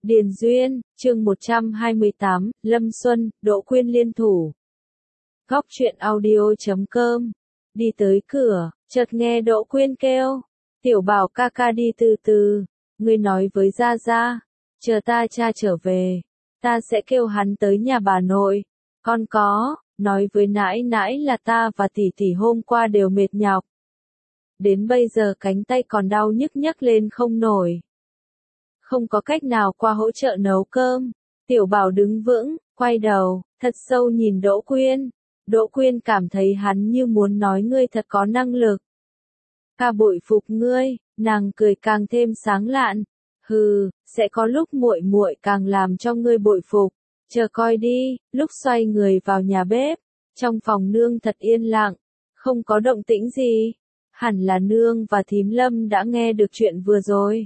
Điền Duyên, chương 128, Lâm Xuân, Đỗ Quyên liên thủ. Góc truyện audio.com. Đi tới cửa, chợt nghe Đỗ Quyên kêu, "Tiểu Bảo ca ca đi từ từ, ngươi nói với Gia Gia, chờ ta cha trở về, ta sẽ kêu hắn tới nhà bà nội. Con có, nói với nãi nãi là ta và tỷ tỷ hôm qua đều mệt nhọc. Đến bây giờ cánh tay còn đau nhức nhấc lên không nổi. Không có cách nào qua hỗ trợ nấu cơm." Tiểu Bảo đứng vững, quay đầu, thật sâu nhìn Đỗ Quyên. Đỗ Quyên cảm thấy hắn như muốn nói ngươi thật có năng lực. "Ta bội phục ngươi." Nàng cười càng thêm sáng lạn. "Hừ, sẽ có lúc muội muội càng làm cho ngươi bội phục. Chờ coi đi." Lúc xoay người vào nhà bếp, trong phòng nương thật yên lặng, không có động tĩnh gì. Hẳn là nương và thím Lâm đã nghe được chuyện vừa rồi.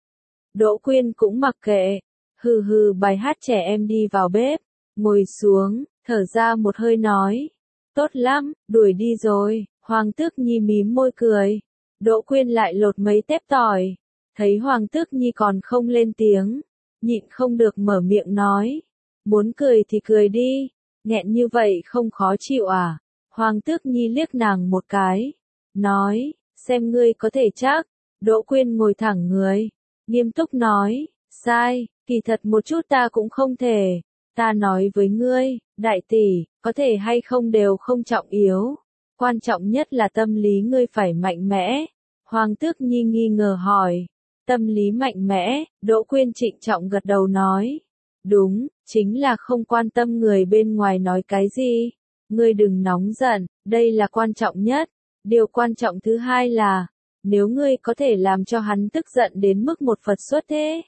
Đỗ Quyên cũng mặc kệ, hừ hừ bài hát trẻ em đi vào bếp, ngồi xuống, thở ra một hơi nói, "Tốt lắm, đuổi đi rồi." Hoàng Tước Nhi mím môi cười. Đỗ Quyên lại lột mấy tép tỏi, thấy Hoàng Tước Nhi còn không lên tiếng, nhịn không được mở miệng nói, "Muốn cười thì cười đi, nghẹn như vậy không khó chịu à?" Hoàng Tước Nhi liếc nàng một cái, nói, "Xem ngươi có thể chắc." Đỗ Quyên ngồi thẳng người, nghiêm túc nói, "Sai, kỳ thật một chút ta cũng không thể. Ta nói với ngươi, đại tỷ, có thể hay không đều không trọng yếu. Quan trọng nhất là tâm lý ngươi phải mạnh mẽ." Hoàng Tước Nhi nghi ngờ hỏi, "Tâm lý mạnh mẽ?" Đỗ Quyên trịnh trọng gật đầu nói, "Đúng, chính là không quan tâm người bên ngoài nói cái gì. Ngươi đừng nóng giận, đây là quan trọng nhất. Điều quan trọng thứ hai là, nếu ngươi có thể làm cho hắn tức giận đến mức một Phật xuất thế,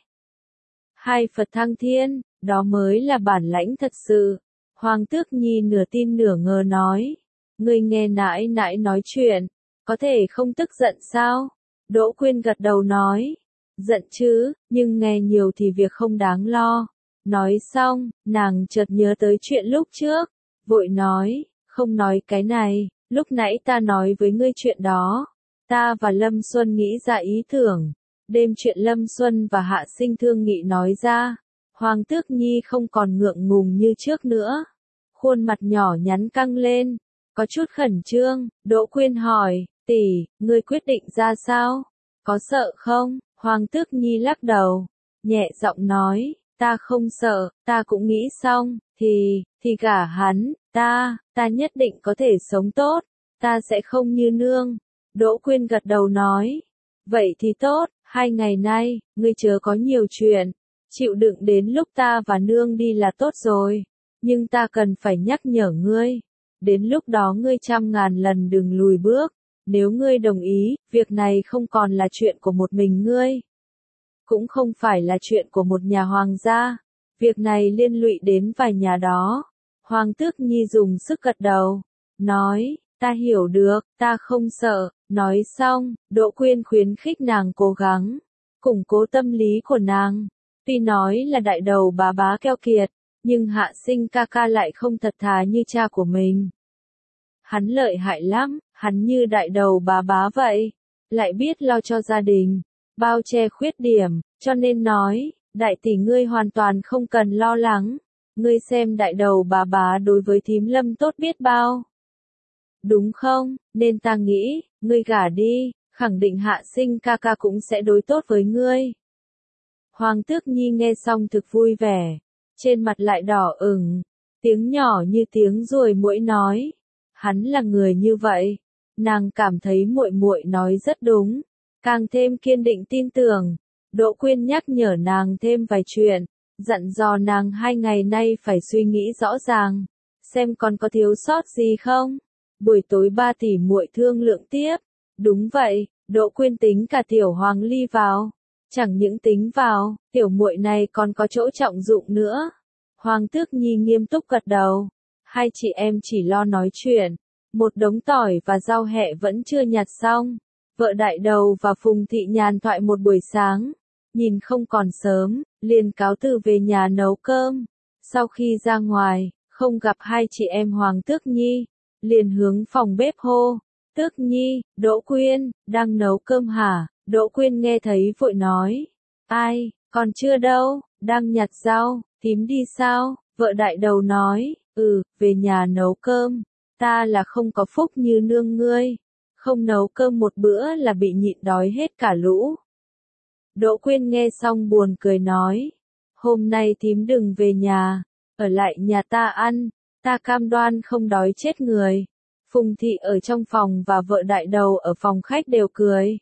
hai Phật thăng thiên, đó mới là bản lãnh thật sự." Hoàng Tước Nhi nửa tin nửa ngờ nói, "Ngươi nghe nãi nãi nói chuyện, có thể không tức giận sao?" Đỗ Quyên gật đầu nói, "Giận chứ, nhưng nghe nhiều thì việc không đáng lo." Nói xong, nàng chợt nhớ tới chuyện lúc trước, vội nói, "Không nói cái này, lúc nãy ta nói với ngươi chuyện đó. Ta và Lâm Xuân nghĩ ra ý tưởng, đêm chuyện Lâm Xuân và Hạ Sinh thương nghị nói ra." Hoàng Tước Nhi không còn ngượng ngùng như trước nữa, khuôn mặt nhỏ nhắn căng lên, có chút khẩn trương. Đỗ Quyên hỏi, "Tỷ, ngươi quyết định ra sao? Có sợ không?" Hoàng Tước Nhi lắc đầu, nhẹ giọng nói, "Ta không sợ, ta cũng nghĩ xong, thì gả hắn, ta nhất định có thể sống tốt, ta sẽ không như nương." Đỗ Quyên gật đầu nói, "Vậy thì tốt, 2 ngày nay, ngươi chớ có nhiều chuyện, chịu đựng đến lúc ta và nương đi là tốt rồi. Nhưng ta cần phải nhắc nhở ngươi, đến lúc đó ngươi 100.000 lần đừng lùi bước. Nếu ngươi đồng ý, việc này không còn là chuyện của một mình ngươi, cũng không phải là chuyện của một nhà hoàng gia, việc này liên lụy đến vài nhà đó." Hoàng Tước Nhi dùng sức gật đầu, nói, "Ta hiểu được, ta không sợ." Nói xong, Đỗ Quyên khuyến khích nàng cố gắng củng cố tâm lý của nàng. Tuy nói là đại đầu bà bá keo kiệt, nhưng Hạ Sinh ca ca lại không thật thà như cha của mình. Hắn lợi hại lắm, hắn như đại đầu bà bá vậy, lại biết lo cho gia đình, bao che khuyết điểm, cho nên nói, đại tỷ ngươi hoàn toàn không cần lo lắng. Ngươi xem đại đầu bà bá đối với thím Lâm tốt biết bao. Đúng không? Nên ta nghĩ, ngươi gả đi, khẳng định Hạ Sinh ca ca cũng sẽ đối tốt với ngươi." Hoàng Tước Nhi nghe xong thực vui vẻ, trên mặt lại đỏ ửng, tiếng nhỏ như tiếng ruồi muỗi nói, "Hắn là người như vậy." Nàng cảm thấy muội muội nói rất đúng, càng thêm kiên định tin tưởng. Đỗ Quyên nhắc nhở nàng thêm vài chuyện, dặn dò nàng 2 ngày nay phải suy nghĩ rõ ràng, xem còn có thiếu sót gì không. Buổi tối 3 tỷ muội thương lượng tiếp. Đúng vậy, Đỗ Quyên tính cả tiểu Hoàng Ly vào, chẳng những tính vào, tiểu muội này còn có chỗ trọng dụng nữa. Hoàng Tước Nhi nghiêm túc gật đầu. Hai chị em chỉ lo nói chuyện, một đống tỏi và rau hẹ vẫn chưa nhặt xong. Vợ đại đầu và Phùng Thị nhàn thoại một buổi sáng, nhìn không còn sớm, liền cáo từ về nhà nấu cơm. Sau khi ra ngoài, không gặp hai chị em Hoàng Tước Nhi, liền hướng phòng bếp hô, "Tước Nhi, Đỗ Quyên, đang nấu cơm hả?" Đỗ Quyên nghe thấy vội nói, "Ai, còn chưa đâu." Đang nhặt rau, thím đi sao? Vợ đại đầu nói, về nhà nấu cơm. Ta là không có phúc như nương ngươi. Không nấu cơm một bữa là bị nhịn đói hết cả lũ. Đỗ Quyên nghe xong buồn cười nói, hôm nay thím đừng về nhà, ở lại nhà ta ăn, ta cam đoan không đói chết người. Phùng thị ở trong phòng và vợ đại đầu ở phòng khách đều cười.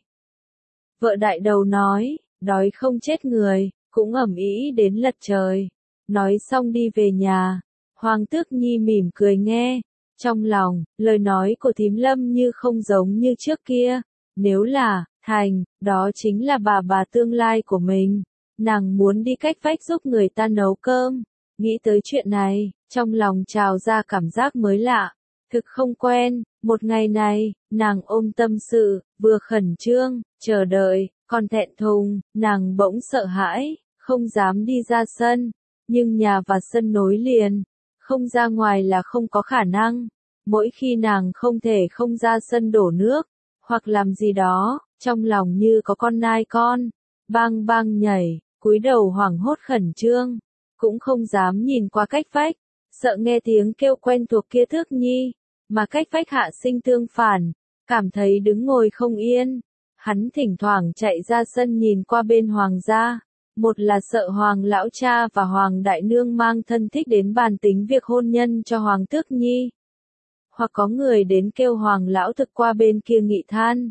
Vợ đại đầu nói, đói không chết người, cũng ầm ĩ đến lật trời. Nói xong đi về nhà. Hoàng Tước Nhi mỉm cười nghe. Trong lòng, lời nói của thím Lâm như không giống như trước kia. Nếu là, Thành, đó chính là bà tương lai của mình. Nàng muốn đi cách vách giúp người ta nấu cơm. Nghĩ tới chuyện này, trong lòng trào ra cảm giác mới lạ. Thực không quen, một ngày này, nàng ôm tâm sự, vừa khẩn trương, chờ đợi, còn thẹn thùng, nàng bỗng sợ hãi, không dám đi ra sân. Nhưng nhà và sân nối liền, không ra ngoài là không có khả năng. Mỗi khi nàng không thể không ra sân đổ nước, hoặc làm gì đó, trong lòng như có con nai con, bang bang nhảy, cúi đầu hoảng hốt khẩn trương, cũng không dám nhìn qua cách vách, sợ nghe tiếng kêu quen thuộc kia Thước Nhi, mà cách vách Hạ Sinh tương phản, cảm thấy đứng ngồi không yên. Hắn thỉnh thoảng chạy ra sân nhìn qua bên Hoàng gia, một là sợ Hoàng lão cha và Hoàng đại nương mang thân thích đến bàn tính việc hôn nhân cho Hoàng Tước Nhi, hoặc có người đến kêu Hoàng lão thực qua bên kia nghị than.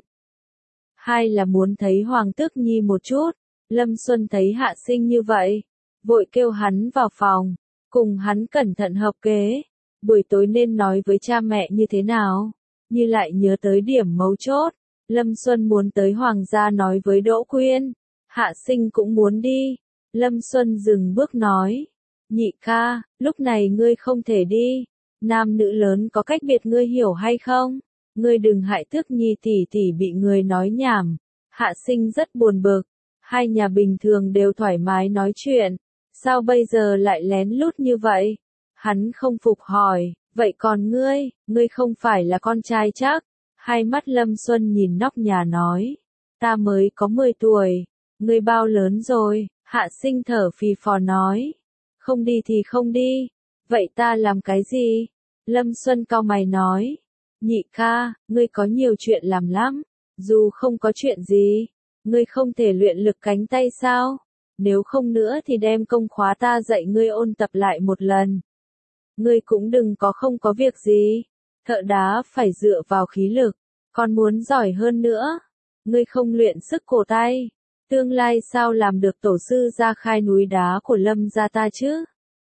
Hai là muốn thấy Hoàng Tước Nhi một chút. Lâm Xuân thấy Hạ Sinh như vậy, vội kêu hắn vào phòng, cùng hắn cẩn thận hợp kế, buổi tối nên nói với cha mẹ như thế nào. Như lại nhớ tới điểm mấu chốt, Lâm Xuân muốn tới Hoàng gia nói với Đỗ Quyên. Hạ Sinh cũng muốn đi. Lâm Xuân dừng bước nói, nhị ca, lúc này ngươi không thể đi. Nam nữ lớn có cách biệt, ngươi hiểu hay không? Ngươi đừng hại Tước Nhi tỷ tỷ bị người nói nhảm. Hạ Sinh rất buồn bực. Hai nhà bình thường đều thoải mái nói chuyện, sao bây giờ lại lén lút như vậy? Hắn không phục hỏi, vậy còn ngươi không phải là con trai chắc? Hai mắt Lâm Xuân nhìn nóc nhà nói, ta mới có 10 tuổi, ngươi bao lớn rồi? Hạ Sinh thở phì phò nói, không đi thì không đi, vậy ta làm cái gì? Lâm Xuân cau mày nói, nhị ca, ngươi có nhiều chuyện làm lắm, dù không có chuyện gì, ngươi không thể luyện lực cánh tay sao? Nếu không nữa thì đem công khóa ta dạy ngươi ôn tập lại một lần. Ngươi cũng đừng không có việc gì. Thợ đá phải dựa vào khí lực, còn muốn giỏi hơn nữa. Ngươi không luyện sức cổ tay, tương lai sao làm được tổ sư gia khai núi đá của Lâm gia ta chứ?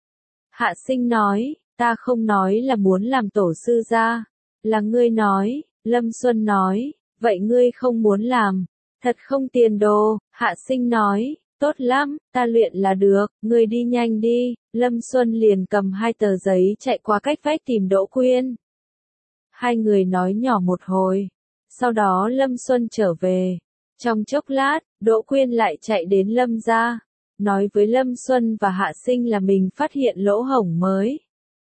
Hạ Sinh nói, ta không nói là muốn làm tổ sư gia, là ngươi nói. Lâm Xuân nói, vậy ngươi không muốn làm, thật không tiền đồ. Hạ Sinh nói, tốt lắm, ta luyện là được, ngươi đi nhanh đi. Lâm Xuân liền cầm 2 tờ giấy chạy qua cách vách tìm Đỗ Quyên. Hai người nói nhỏ một hồi, sau đó Lâm Xuân trở về. Trong chốc lát, Đỗ Quyên lại chạy đến Lâm gia, nói với Lâm Xuân và Hạ Sinh là mình phát hiện lỗ hổng mới,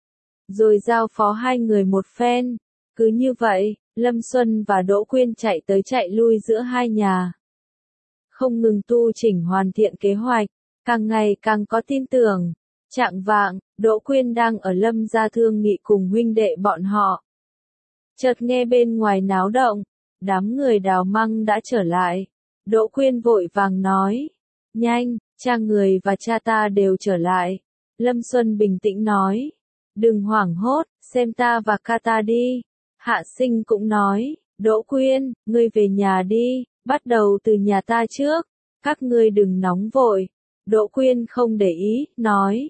rồi giao phó hai người một phen. Cứ như vậy, Lâm Xuân và Đỗ Quyên chạy tới chạy lui giữa hai nhà, không ngừng tu chỉnh hoàn thiện kế hoạch, càng ngày càng có tin tưởng. Chạng vạng, Đỗ Quyên đang ở Lâm gia thương nghị cùng huynh đệ bọn họ. Chợt nghe bên ngoài náo động, đám người Đào Măng đã trở lại. Đỗ Quyên vội vàng nói, nhanh, cha người và cha ta đều trở lại. Lâm Xuân bình tĩnh nói, đừng hoảng hốt, xem ta và ca ta đi. Hạ Sinh cũng nói, Đỗ Quyên, ngươi về nhà đi, bắt đầu từ nhà ta trước, các ngươi đừng nóng vội. Đỗ Quyên không để ý, nói,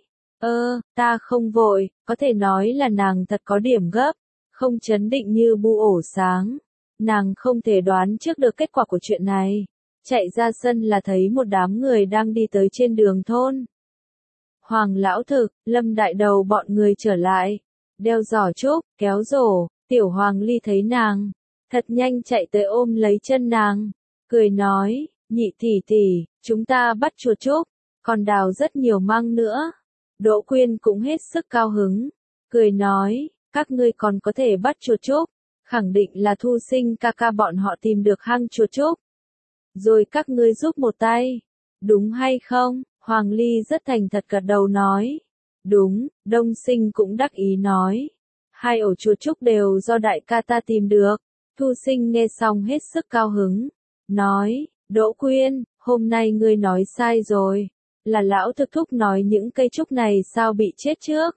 ta không vội, có thể nói là nàng thật có điểm gấp, không chấn định như bu ổ sáng. Nàng không thể đoán trước được kết quả của chuyện này. Chạy ra sân là thấy một đám người đang đi tới trên đường thôn. Hoàng lão thực, Lâm đại đầu bọn người trở lại, đeo giỏ trúc, kéo rổ. Tiểu Hoàng Ly thấy nàng, thật nhanh chạy tới ôm lấy chân nàng, cười nói, nhị tỷ tỷ, chúng ta bắt chuột trúc, còn đào rất nhiều măng nữa. Đỗ Quyên cũng hết sức cao hứng, cười nói, các ngươi còn có thể bắt chuột trúc, khẳng định là Thu Sinh ca ca bọn họ tìm được hang chuột trúc, rồi các ngươi giúp một tay, đúng hay không? Hoàng Ly rất thành thật gật đầu nói. Đúng, Đông Sinh cũng đắc ý nói. Hai ổ chuột trúc đều do đại ca ta tìm được. Thu Sinh nghe xong hết sức cao hứng. Nói, Đỗ Quyên, hôm nay ngươi nói sai rồi. Là lão thực thúc nói những cây trúc này sao bị chết trước.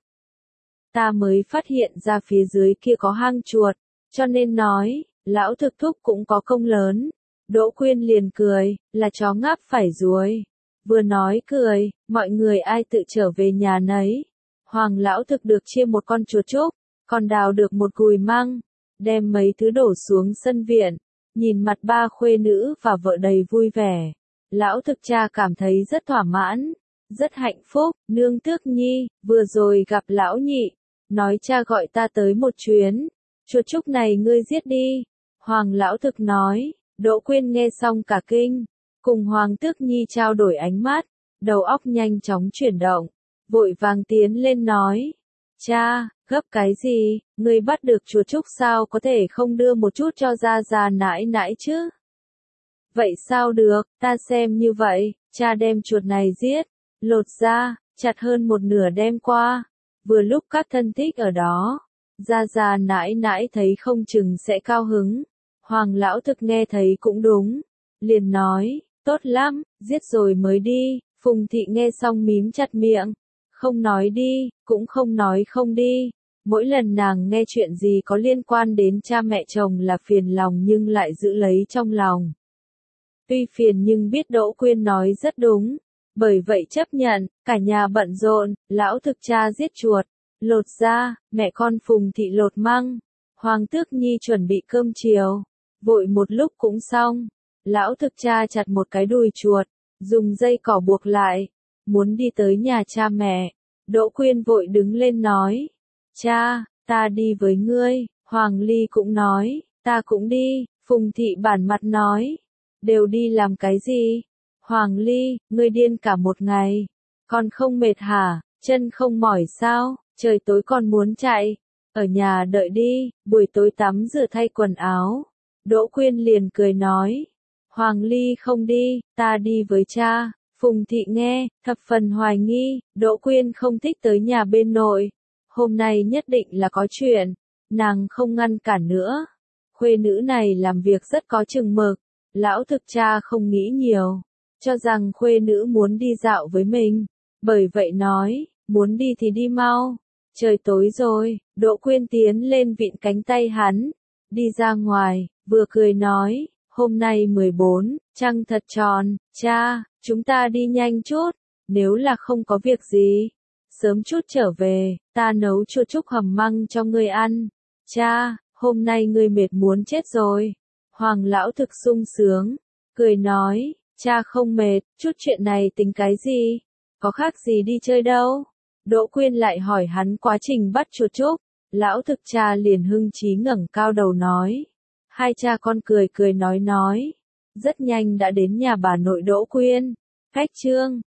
Ta mới phát hiện ra phía dưới kia có hang chuột, cho nên nói, lão thực thúc cũng có công lớn. Đỗ Quyên liền cười, là chó ngáp phải ruồi. Vừa nói cười, mọi người ai tự trở về nhà nấy. Hoàng lão thực được chia một con chuột trúc, còn đào được một gùi măng, đem mấy thứ đổ xuống sân viện, nhìn mặt ba khuê nữ và vợ đầy vui vẻ. Lão thực cha cảm thấy rất thỏa mãn, rất hạnh phúc. Nương Tước Nhi, vừa rồi gặp lão nhị, nói cha gọi ta tới một chuyến, chuột trúc này ngươi giết đi. Hoàng lão thực nói. Đỗ Quyên nghe xong cả kinh, cùng Hoàng Tước Nhi trao đổi ánh mắt, đầu óc nhanh chóng chuyển động, vội vàng tiến lên nói. Cha, gấp cái gì, ngươi bắt được chuột trúc sao có thể không đưa một chút cho gia gia nãi nãi chứ? Vậy sao được, ta xem như vậy, cha đem chuột này giết, lột ra, chặt hơn một nửa đem qua, vừa lúc các thân thích ở đó, gia gia nãi nãi thấy không chừng sẽ cao hứng. Hoàng lão thực nghe thấy cũng đúng, liền nói, tốt lắm, giết rồi mới đi. Phùng thị nghe xong mím chặt miệng, không nói đi, cũng không nói không đi. Mỗi lần nàng nghe chuyện gì có liên quan đến cha mẹ chồng là phiền lòng nhưng lại giữ lấy trong lòng. Tuy phiền nhưng biết Đỗ Quyên nói rất đúng, bởi vậy chấp nhận. Cả nhà bận rộn, lão thực cha giết chuột, lột da, mẹ con Phùng thị lột măng, Hoàng Tước Nhi chuẩn bị cơm chiều. Vội một lúc cũng xong, lão thực cha chặt một cái đùi chuột, dùng dây cỏ buộc lại, muốn đi tới nhà cha mẹ. Đỗ Quyên vội đứng lên nói, cha, ta đi với ngươi. Hoàng Ly cũng nói, ta cũng đi. Phùng thị bản mặt nói, đều đi làm cái gì? Hoàng Ly, ngươi điên cả một ngày, còn không mệt hả, chân không mỏi sao, trời tối còn muốn chạy, ở nhà đợi đi, buổi tối tắm rửa thay quần áo. Đỗ Quyên liền cười nói, Hoàng Ly không đi, ta đi với cha. Phùng thị nghe, thập phần hoài nghi, Đỗ Quyên không thích tới nhà bên nội. Hôm nay nhất định là có chuyện, nàng không ngăn cản nữa. Khuê nữ này làm việc rất có chừng mực, lão thực cha không nghĩ nhiều, cho rằng khuê nữ muốn đi dạo với mình. Bởi vậy nói, muốn đi thì đi mau, trời tối rồi. Đỗ Quyên tiến lên vịn cánh tay hắn, đi ra ngoài, vừa cười nói, hôm nay 14, trăng thật tròn, cha, chúng ta đi nhanh chút, nếu là không có việc gì, sớm chút trở về, ta nấu chuột trúc hầm măng cho ngươi ăn. Cha, hôm nay ngươi mệt muốn chết rồi. Hoàng lão thực sung sướng, cười nói, cha không mệt, chút chuyện này tính cái gì, có khác gì đi chơi đâu. Đỗ Quyên lại hỏi hắn quá trình bắt chuột trúc, lão thực cha liền hưng chí ngẩng cao đầu nói. Hai cha con cười cười nói, rất nhanh đã đến nhà bà nội Đỗ Quyên. Khách trương,